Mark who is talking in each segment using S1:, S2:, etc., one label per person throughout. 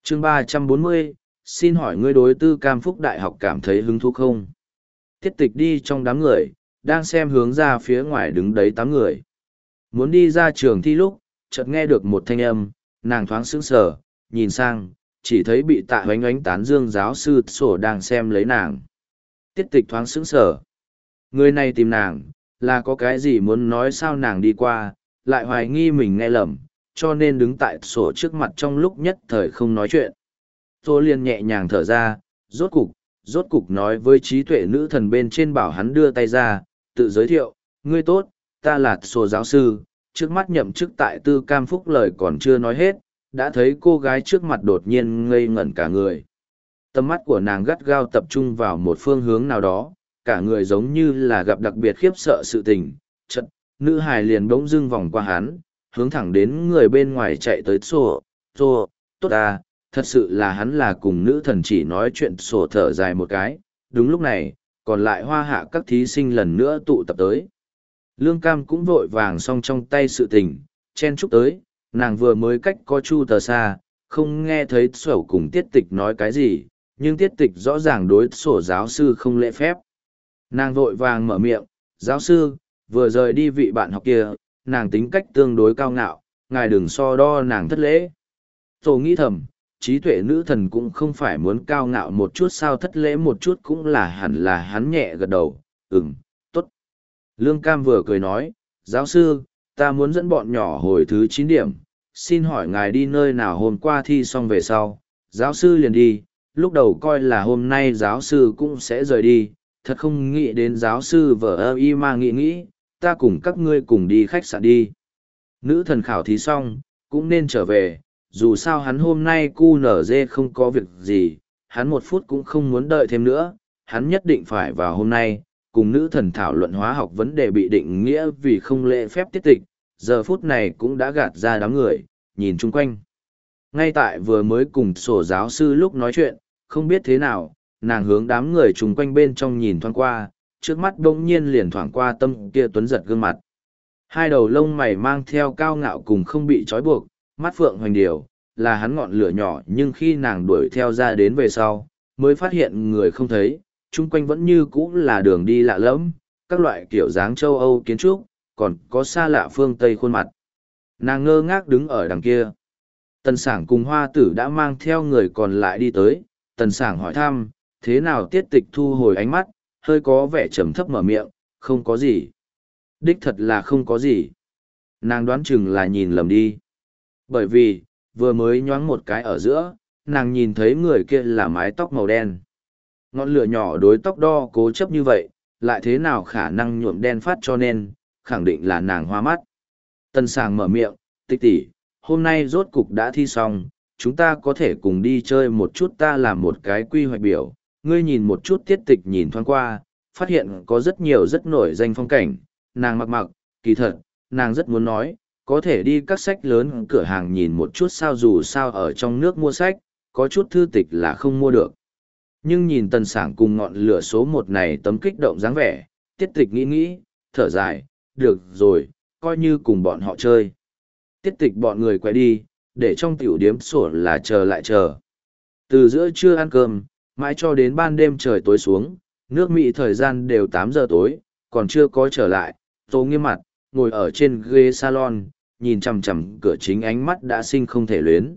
S1: Chương 340, xin hỏi ngươi đối Tư Cam Phúc Đại học cảm thấy hứng thú không? Tiết tịch đi trong đám người, đang xem hướng ra phía ngoài đứng đấy 8 người. Muốn đi ra trường thi lúc, chợt nghe được một thanh âm, nàng thoáng sững sờ, nhìn sang, chỉ thấy bị Tạ Hoánh Oánh tán dương giáo sư sổ đang xem lấy nàng. Tiết tịch thoáng sững sờ. Người này tìm nàng, là có cái gì muốn nói sao nàng đi qua, lại hoài nghi mình nghe lầm, cho nên đứng tại sổ trước mặt trong lúc nhất thời không nói chuyện. Tô liền nhẹ nhàng thở ra, rốt cục nói với trí tuệ nữ thần bên trên bảo hắn đưa tay ra, tự giới thiệu, ngươi tốt, ta là sổ giáo sư, trước mắt nhậm chức tại Tư Cam Phúc lời còn chưa nói hết, đã thấy cô gái trước mặt đột nhiên ngây ngẩn cả người. Tầm mắt của nàng gắt gao tập trung vào một phương hướng nào đó, cả người giống như là gặp đặc biệt khiếp sợ sự tình, chật, nữ hài liền bỗng dưng vòng qua hắn, hướng thẳng đến người bên ngoài chạy tới sổ, tốt à, thật sự là hắn là cùng nữ thần chỉ nói chuyện sổ thở dài một cái, đúng lúc này, còn lại hoa hạ các thí sinh lần nữa tụ tập tới. Lương Cam cũng vội vàng xong trong tay sự tình, chen chúc tới, nàng vừa mới cách có chu tờ xa, không nghe thấy sổ cùng tiết tịch nói cái gì, nhưng tiết tịch rõ ràng đối sổ giáo sư không lễ phép. Nàng vội vàng mở miệng, giáo sư, vừa rời đi vị bạn học kia, nàng tính cách tương đối cao ngạo, ngài đừng so đo nàng thất lễ. Sổ nghĩ thầm, trí tuệ nữ thần cũng không phải muốn cao ngạo một chút sao thất lễ một chút cũng là hẳn là hắn nhẹ gật đầu, tốt. Lương Cam vừa cười nói, giáo sư, ta muốn dẫn bọn nhỏ hồi thứ 9 điểm, xin hỏi ngài đi nơi nào hôm qua thi xong về sau, giáo sư liền đi, lúc đầu coi là hôm nay giáo sư cũng sẽ rời đi, thật không nghĩ đến giáo sư vợ ơ y mà nghĩ, ta cùng các ngươi cùng đi khách sạn đi. Nữ thần khảo thí xong, cũng nên trở về, dù sao hắn hôm nay cu nở dê không có việc gì, hắn 1 phút cũng không muốn đợi thêm nữa, hắn nhất định phải vào hôm nay, cùng nữ thần thảo luận hóa học vấn đề bị định nghĩa vì không lễ phép tiết tịch, giờ phút này cũng đã gạt ra đám người, nhìn chung quanh. Ngay tại vừa mới cùng sổ giáo sư lúc nói chuyện, không biết thế nào, nàng hướng đám người chung quanh bên trong nhìn thoáng qua, trước mắt bỗng nhiên liền thoảng qua tâm kia tuấn giật gương mặt. Hai đầu lông mày mang theo cao ngạo cùng không bị trói buộc, mắt phượng hoành điều, là hắn ngọn lửa nhỏ nhưng khi nàng đuổi theo ra đến về sau, mới phát hiện người không thấy, chung quanh vẫn như cũ là đường đi lạ lẫm, các loại kiểu dáng châu Âu kiến trúc, còn có xa lạ phương Tây khuôn mặt. Nàng ngơ ngác đứng ở đằng kia. Tần Sảng cùng Hoa Tử đã mang theo người còn lại đi tới, Tần Sảng hỏi thăm, thế nào tiết tịch thu hồi ánh mắt, hơi có vẻ trầm thấp mở miệng, không có gì. Đích thật là không có gì. Nàng đoán chừng là nhìn lầm đi. Bởi vì, vừa mới nhoáng một cái ở giữa, nàng nhìn thấy người kia là mái tóc màu đen. Ngọn lửa nhỏ đối tóc đo cố chấp như vậy, lại thế nào khả năng nhuộm đen phát cho nên, khẳng định là nàng hoa mắt. Tần Sảng mở miệng, Tịch tỷ, hôm nay rốt cục đã thi xong, chúng ta có thể cùng đi chơi một chút, ta làm một cái quy hoạch biểu, ngươi nhìn một chút tiết tịch nhìn thoáng qua, phát hiện có rất nhiều rất nổi danh phong cảnh, nàng mặc, kỳ thật, nàng rất muốn nói, có thể đi các sách lớn cửa hàng nhìn một chút sao dù sao ở trong nước mua sách, có chút thư tịch là không mua được. Nhưng nhìn Tần Sảng cùng ngọn lửa số 1 này tấm kích động dáng vẻ, tiết tịch nghĩ, thở dài, được rồi, coi như cùng bọn họ chơi. Tiết tịch bọn người quay đi, để trong tiểu điếm sổ là chờ lại chờ. Từ giữa trưa ăn cơm, mãi cho đến ban đêm trời tối xuống, nước Mỹ thời gian đều 8 giờ tối, còn chưa có trở lại, Tô nghiêm mặt, ngồi ở trên ghế salon, nhìn chằm chằm cửa chính ánh mắt đã sinh không thể luyến.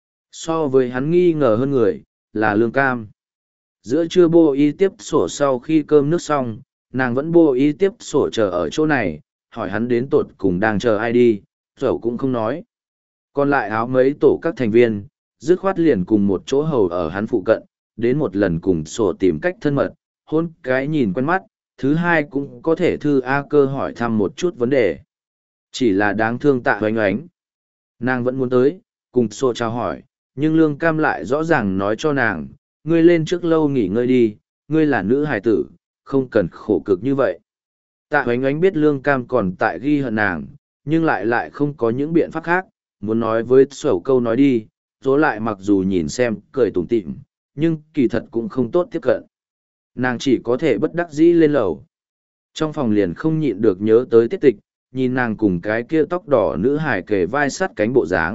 S1: So với hắn nghi ngờ hơn người, là Lương Cam. Giữa trưa bô y tiếp sổ sau khi cơm nước xong, nàng vẫn bô y tiếp sổ chờ ở chỗ này, hỏi hắn đến tột cùng đang chờ ai đi, dẫu cũng không nói. Còn lại áo mấy tổ các thành viên, dứt khoát liền cùng một chỗ hầu ở hắn phụ cận, đến một lần cùng sổ tìm cách thân mật, hôn cái nhìn quen mắt, thứ hai cũng có thể thư A Cơ hỏi thăm một chút vấn đề. Chỉ là đáng thương Tạ Oánh Oánh. Nàng vẫn muốn tới, cùng sổ chào hỏi, nhưng Lương Cam lại rõ ràng nói cho nàng, ngươi lên trước lâu nghỉ ngơi đi, ngươi là nữ hài tử, không cần khổ cực như vậy. Tạ Oánh Oánh biết Lương Cam còn tại ghi hận nàng, nhưng lại không có những biện pháp khác, muốn nói với sổ câu nói đi, dỗ lại mặc dù nhìn xem cười tủm tỉm, nhưng kỳ thật cũng không tốt tiếp cận. Nàng chỉ có thể bất đắc dĩ lên lầu. Trong phòng liền không nhịn được nhớ tới tiết tịch, nhìn nàng cùng cái kia tóc đỏ nữ hài kề vai sát cánh bộ dáng,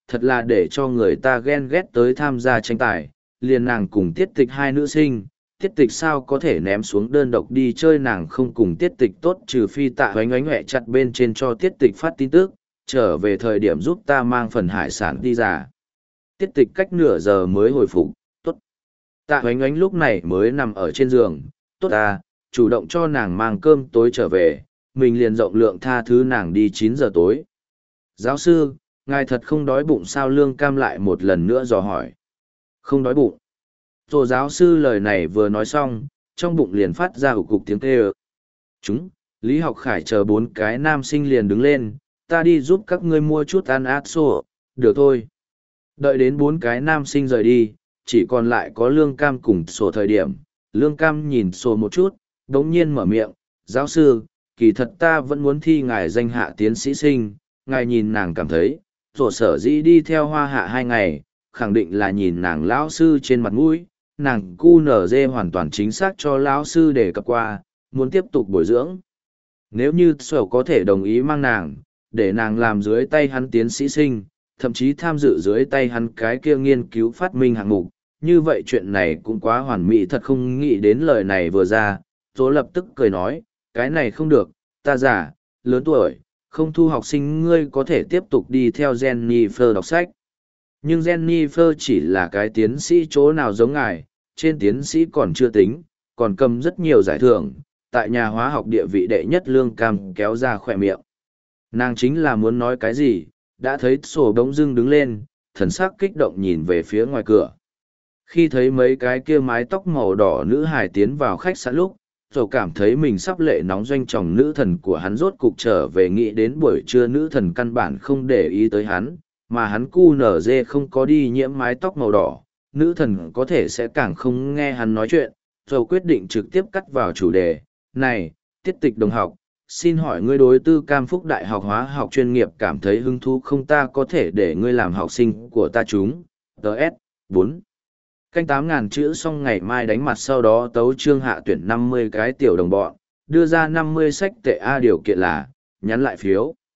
S1: thật là để cho người ta ghen ghét tới tham gia tranh tài, liền nàng cùng tiết tịch hai nữ sinh, tiết tịch sao có thể ném xuống đơn độc đi chơi, nàng không cùng tiết tịch tốt trừ phi tạ oánh oánh hẹ chặt bên trên cho tiết tịch phát tin tức, trở về thời điểm giúp ta mang phần hải sản đi ra. Tiết tịch cách nửa giờ mới hồi phục, tốt. Tạ oánh oánh lúc này mới nằm ở trên giường, tốt ta, chủ động cho nàng mang cơm tối trở về, mình liền rộng lượng tha thứ nàng đi 9 giờ tối. Giáo sư, ngài thật không đói bụng sao? Lương Cam lại một lần nữa dò hỏi. Không đói bụng. Rồi giáo sư lời này vừa nói xong, trong bụng liền phát ra ục cục tiếng kêu. Chúng, Lý Học Khải chờ 4 cái nam sinh liền đứng lên, ta đi giúp các ngươi mua chút ăn át sổ, được thôi. Đợi đến 4 cái nam sinh rời đi, chỉ còn lại có Lương Cam cùng sổ. Thời điểm, Lương Cam nhìn sổ một chút, đống nhiên mở miệng, giáo sư, kỳ thật ta vẫn muốn thi ngài danh hạ tiến sĩ sinh, ngài nhìn nàng cảm thấy, sổ sở dĩ đi theo Hoa Hạ 2 ngày, khẳng định là nhìn nàng lão sư trên mặt mũi, nàng QNZ hoàn toàn chính xác cho lão sư đề cập qua, muốn tiếp tục bồi dưỡng. Nếu như sở có thể đồng ý mang nàng, để nàng làm dưới tay hắn tiến sĩ sinh, thậm chí tham dự dưới tay hắn cái kia nghiên cứu phát minh hạng mục, như vậy chuyện này cũng quá hoàn mỹ, thật không nghĩ đến lời này vừa ra, Tố lập tức cười nói, cái này không được, ta già, lớn tuổi, không thu học sinh, ngươi có thể tiếp tục đi theo Jennifer đọc sách. Nhưng Jennifer chỉ là cái tiến sĩ chỗ nào giống ngài, trên tiến sĩ còn chưa tính, còn cầm rất nhiều giải thưởng, tại nhà hóa học địa vị đệ nhất. Lương Cam kéo ra khỏe miệng. Nàng chính là muốn nói cái gì, đã thấy sổ bỗng dưng đứng lên, thần sắc kích động nhìn về phía ngoài cửa. Khi thấy mấy cái kia mái tóc màu đỏ nữ hài tiến vào khách sạn lúc, rồi cảm thấy mình sắp lệ nóng doanh tròng. Nữ thần của hắn rốt cục trở về, nghĩ đến buổi trưa nữ thần căn bản không để ý tới hắn, mà hắn QNZ không có đi nhiễm mái tóc màu đỏ, nữ thần có thể sẽ càng không nghe hắn nói chuyện, rồi quyết định trực tiếp cắt vào chủ đề. Này, tiết tịch đồng học, xin hỏi ngươi đối tư Cam Phúc Đại học hóa học chuyên nghiệp cảm thấy hứng thú không? Ta có thể để ngươi làm học sinh của ta chúng. TS 4 canh 8.000 chữ xong ngày mai đánh mặt, sau đó tấu chương hạ tuyển 50 cái tiểu đồng bọn, đưa ra 50 sách tệ. A điều kiện là, nhắn lại phiếu.